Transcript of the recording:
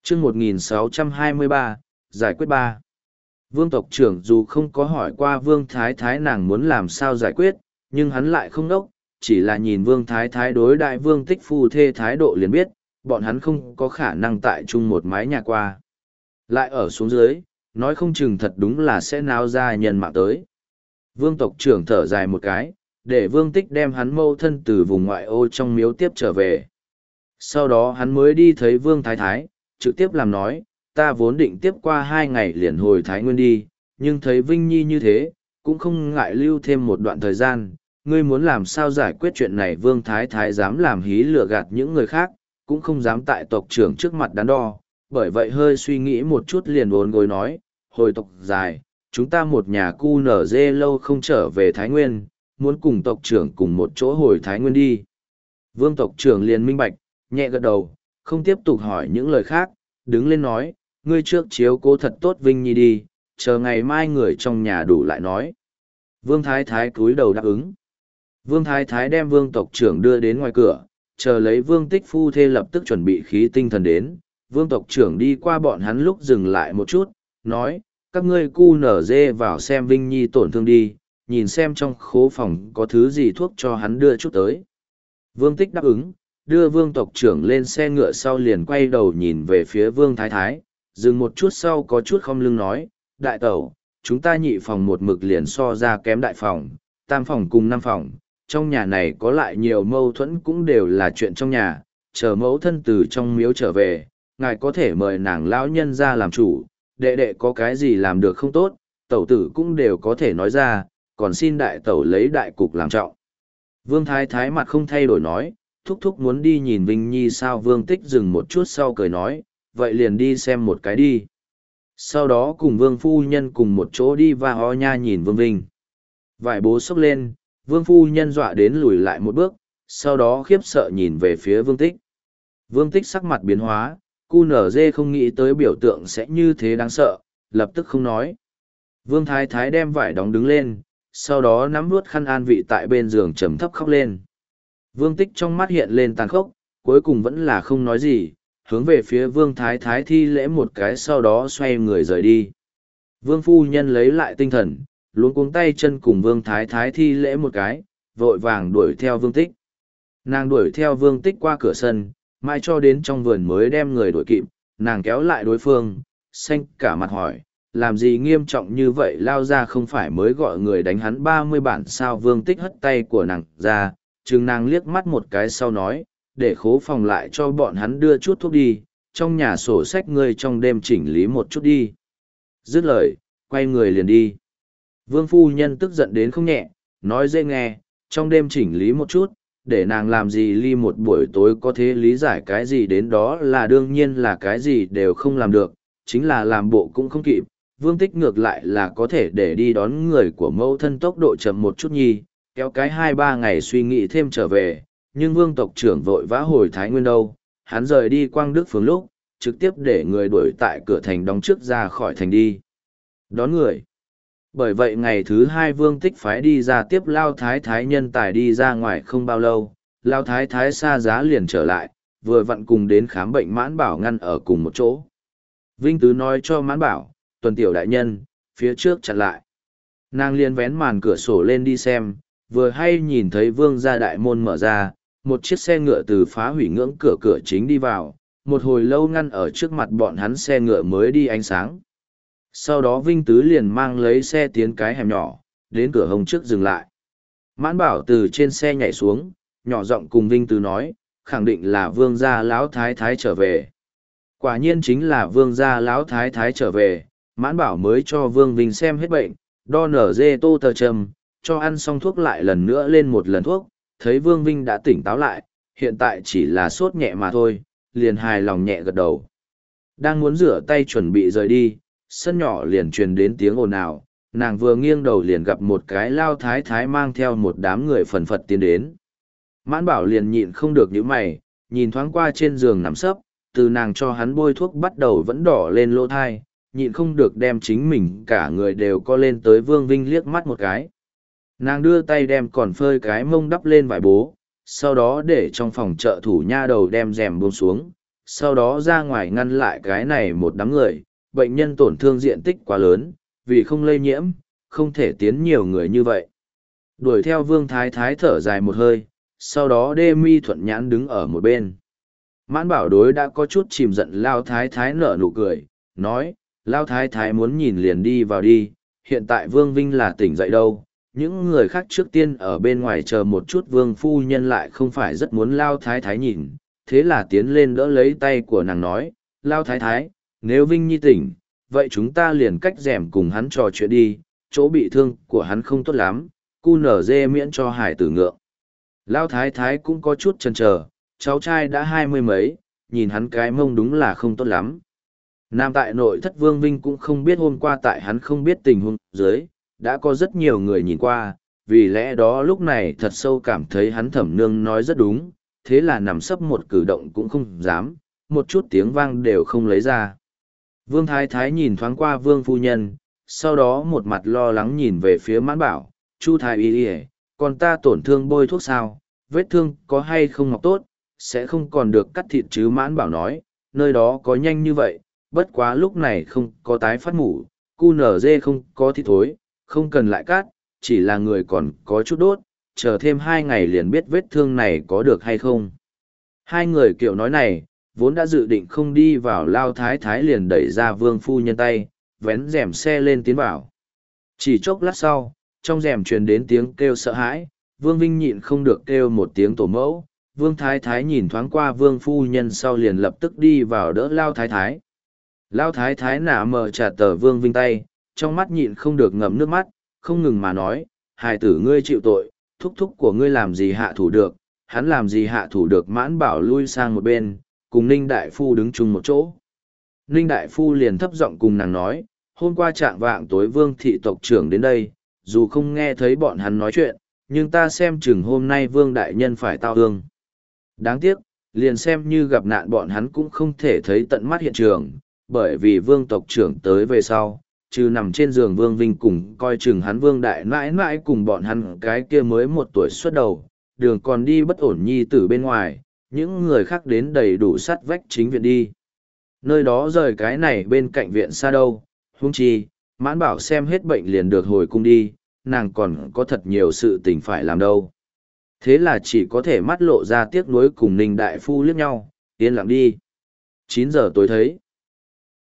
chương 1623, giải quyết ba. Vương tộc trưởng dù không có hỏi qua Vương Thái Thái nàng muốn làm sao giải quyết, nhưng hắn lại không đốc, chỉ là nhìn Vương Thái Thái đối đại Vương Tích phu thê thái độ liền biết, bọn hắn không có khả năng tại chung một mái nhà qua. Lại ở xuống dưới, nói không chừng thật đúng là sẽ náo ra nhân mạng tới. Vương tộc trưởng thở dài một cái, để Vương Tích đem hắn mâu thân từ vùng ngoại ô trong miếu tiếp trở về. Sau đó hắn mới đi thấy Vương Thái Thái, trực tiếp làm nói, ta vốn định tiếp qua 2 ngày liền hồi Thái Nguyên đi, nhưng thấy Vinh Nhi như thế, cũng không ngại lưu thêm một đoạn thời gian. Ngươi muốn làm sao giải quyết chuyện này? Vương Thái Thái dám làm hí lừa gạt những người khác, cũng không dám tại tộc trưởng trước mặt đắn đo, bởi vậy hơi suy nghĩ một chút liền uốn gối nói, hồi tộc dài, chúng ta một nhà cu nở dê lâu không trở về Thái Nguyên, muốn cùng tộc trưởng cùng một chỗ hồi Thái Nguyên đi. Vương tộc trưởng liền minh bạch, nhẹ gật đầu, không tiếp tục hỏi những lời khác, đứng lên nói, ngươi trước chiếu cố thật tốt Vinh Nhi đi, chờ ngày mai người trong nhà đủ lại nói. Vương Thái Thái cúi đầu đáp ứng. Vương Thái Thái đem Vương tộc trưởng đưa đến ngoài cửa, chờ lấy Vương Tích phu thê lập tức chuẩn bị khí tinh thần đến. Vương tộc trưởng đi qua bọn hắn lúc dừng lại một chút, nói, các ngươi cu nở dê vào xem Vinh Nhi tổn thương đi, nhìn xem trong khố phòng có thứ gì thuốc cho hắn đưa chút tới. Vương Tích đáp ứng, đưa Vương tộc trưởng lên xe ngựa sau liền quay đầu nhìn về phía Vương Thái Thái, dừng một chút sau có chút không lưng nói, đại tẩu, chúng ta nhị phòng một mực liền so ra kém đại phòng, tam phòng cùng năm phòng, trong nhà này có lại nhiều mâu thuẫn cũng đều là chuyện trong nhà, chờ mẫu thân từ trong miếu trở về, ngài có thể mời nàng lão nhân ra làm chủ, đệ đệ có cái gì làm được không tốt, tẩu tử cũng đều có thể nói ra, còn xin đại tẩu lấy đại cục làm trọng. Vương Thái Thái mặt không thay đổi nói, thúc thúc muốn đi nhìn Vinh Nhi sao? Vương Tích dừng một chút sau cười nói, vậy liền đi xem một cái đi. Sau đó cùng Vương Phu Nhân cùng một chỗ đi và ho nha nhìn Vương Vinh. Vải bố xốc lên, Vương Phu Nhân dọa đến lùi lại một bước, sau đó khiếp sợ nhìn về phía Vương Tích. Vương Tích sắc mặt biến hóa, cu nở dê không nghĩ tới biểu tượng sẽ như thế đáng sợ, lập tức không nói. Vương Thái Thái đem vải đóng đứng lên, sau đó nắm nuốt khăn an vị tại bên giường trầm thấp khóc lên. Vương Tích trong mắt hiện lên tàn khốc, cuối cùng vẫn là không nói gì, hướng về phía Vương Thái Thái thi lễ một cái sau đó xoay người rời đi. Vương Phu Nhân lấy lại tinh thần, luống cuống tay chân cùng Vương Thái Thái thi lễ một cái, vội vàng đuổi theo Vương Tích. Nàng đuổi theo Vương Tích qua cửa sân, mai cho đến trong vườn mới đem người đuổi kịp, nàng kéo lại đối phương, xanh cả mặt hỏi, làm gì nghiêm trọng như vậy? Lao ra không phải mới gọi người đánh hắn 30 bản sao? Vương Tích hất tay của nàng ra, chừng nàng liếc mắt một cái sau nói, để khố phòng lại cho bọn hắn đưa chút thuốc đi, trong nhà sổ sách ngươi trong đêm chỉnh lý một chút đi. Dứt lời, quay người liền đi. Vương Phu Nhân tức giận đến không nhẹ, nói dễ nghe, trong đêm chỉnh lý một chút, để nàng làm gì ly một buổi tối có thể lý giải cái gì đến đó là đương nhiên là cái gì đều không làm được, chính là làm bộ cũng không kịp. Vương Tích ngược lại là có thể để đi đón người của mẫu thân tốc độ chậm một chút nhi, kéo cái 2-3 ngày suy nghĩ thêm trở về, nhưng Vương tộc trưởng vội vã hồi Thái Nguyên đâu, hắn rời đi Quang Đức Phường lúc, trực tiếp để người đuổi tại cửa thành đóng trước ra khỏi thành đi. Đón người. Bởi vậy ngày thứ 2 Vương Tích phái đi ra tiếp Lao Thái Thái nhân tài đi ra ngoài không bao lâu, Lao Thái Thái xa giá liền trở lại, vừa vặn cùng đến khám bệnh Mãn Bảo ngăn ở cùng một chỗ. Vinh Tứ nói cho Mãn Bảo, Tuần Tiểu đại nhân, phía trước chặn lại. Nàng liền vén màn cửa sổ lên đi xem, vừa hay nhìn thấy Vương gia đại môn mở ra, một chiếc xe ngựa từ phá hủy ngưỡng cửa chính đi vào, một hồi lâu ngăn ở trước mặt bọn hắn xe ngựa mới đi ánh sáng. Sau đó Vinh Tứ liền mang lấy xe tiến cái hẻm nhỏ, đến cửa hông trước dừng lại. Mãn Bảo từ trên xe nhảy xuống, nhỏ giọng cùng Vinh Tứ nói, khẳng định là Vương gia lão thái thái trở về. Quả nhiên chính là Vương gia lão thái thái trở về, Mãn Bảo mới cho Vương Vinh xem hết bệnh, đo nở dê tô tờ trầm, cho ăn xong thuốc lại lần nữa lên một lần thuốc, thấy Vương Vinh đã tỉnh táo lại, hiện tại chỉ là sốt nhẹ mà thôi, liền hài lòng nhẹ gật đầu. Đang muốn rửa tay chuẩn bị rời đi, sân nhỏ liền truyền đến tiếng ồn ào, nàng vừa nghiêng đầu liền gặp một cái lao thái thái mang theo một đám người phần phật tiến đến. Mãn Bảo liền nhịn không được những mày, nhìn thoáng qua trên giường nằm sấp, từ nàng cho hắn bôi thuốc bắt đầu vẫn đỏ lên lỗ thai, nhịn không được đem chính mình cả người đều co lên tới Vương Vinh liếc mắt một cái. Nàng đưa tay đem còn phơi cái mông đắp lên vải bố, sau đó để trong phòng trợ thủ nha đầu đem rèm buông xuống, sau đó ra ngoài ngăn lại cái này một đám người, bệnh nhân tổn thương diện tích quá lớn, vì không lây nhiễm, không thể tiến nhiều người như vậy. Đuổi theo Vương Thái Thái thở dài một hơi, sau đó Đê Mi thuận nhãn đứng ở một bên. Mãn Bảo đối đã có chút chìm giận Lao Thái Thái nở nụ cười, nói, Lao Thái Thái muốn nhìn liền đi vào đi, hiện tại Vương Vinh là tỉnh dậy đâu. Những người khác trước tiên ở bên ngoài chờ một chút Vương Phu Nhân lại không phải rất muốn Lao Thái Thái nhìn, thế là tiến lên đỡ lấy tay của nàng nói, Lao Thái Thái, nếu Vinh Nhi tỉnh, vậy chúng ta liền cách rèm cùng hắn trò chuyện đi, chỗ bị thương của hắn không tốt lắm, cu nở dê miễn cho hải tử ngượng. Lao Thái Thái cũng có chút chần chờ, cháu trai đã 20 mấy, nhìn hắn cái mông đúng là không tốt lắm. Nam tại nội thất Vương Vinh cũng không biết hôm qua tại hắn không biết tình huống dưới, đã có rất nhiều người nhìn qua, vì lẽ đó lúc này thật sâu cảm thấy hắn thẩm nương nói rất đúng, thế là nằm sấp một cử động cũng không dám, một chút tiếng vang đều không lấy ra. Vương Thái Thái nhìn thoáng qua Vương Phu Nhân, sau đó một mặt lo lắng nhìn về phía Mãn Bảo, Chu Thái Y Y, còn ta tổn thương bôi thuốc sao, vết thương có hay không ngọc tốt, sẽ không còn được cắt thịt chứ. Mãn Bảo nói, nơi đó có nhanh như vậy, bất quá lúc này không có tái phát mủ, cu nở dê không có thịt thối, không cần lại cắt, chỉ là người còn có chút đốt, chờ thêm 2 ngày liền biết vết thương này có được hay không. Hai người kiểu nói này, vốn đã dự định không đi vào Lao Thái Thái liền đẩy ra Vương Phu Nhân tay, vén rèm xe lên tiến vào. Chỉ chốc lát sau, trong rèm truyền đến tiếng kêu sợ hãi, Vương Vinh nhịn không được kêu một tiếng tổ mẫu. Vương Thái Thái nhìn thoáng qua Vương Phu Nhân sau liền lập tức đi vào đỡ Lao Thái Thái. Lao Thái Thái nả mờ trả tờ Vương Vinh tay, trong mắt nhịn không được ngậm nước mắt, không ngừng mà nói, hài tử ngươi chịu tội, thúc thúc của ngươi làm gì hạ thủ được, hắn làm gì hạ thủ được. Mãn Bảo lui sang một bên, cùng Ninh Đại Phu đứng chung một chỗ. Ninh Đại Phu liền thấp giọng cùng nàng nói, hôm qua trạng vạng tối Vương thị tộc trưởng đến đây, dù không nghe thấy bọn hắn nói chuyện, nhưng ta xem chừng hôm nay Vương Đại Nhân phải tao hương. Đáng tiếc, liền xem như gặp nạn bọn hắn cũng không thể thấy tận mắt hiện trường, bởi vì Vương tộc trưởng tới về sau, trừ nằm trên giường Vương Vinh cùng coi chừng hắn Vương Đại mãi mãi cùng bọn hắn cái kia mới 1 tuổi xuất đầu, đường còn đi bất ổn nhi tử bên ngoài, những người khác đến đầy đủ sắt vách chính viện đi. Nơi đó rời cái này bên cạnh viện xa đâu, huống chi, Mãn Bảo xem hết bệnh liền được hồi cung đi, nàng còn có thật nhiều sự tình phải làm đâu. Thế là chỉ có thể mắt lộ ra tiếc nuối cùng Ninh Đại Phu liếc nhau, yên lặng đi. 9 giờ tối thấy.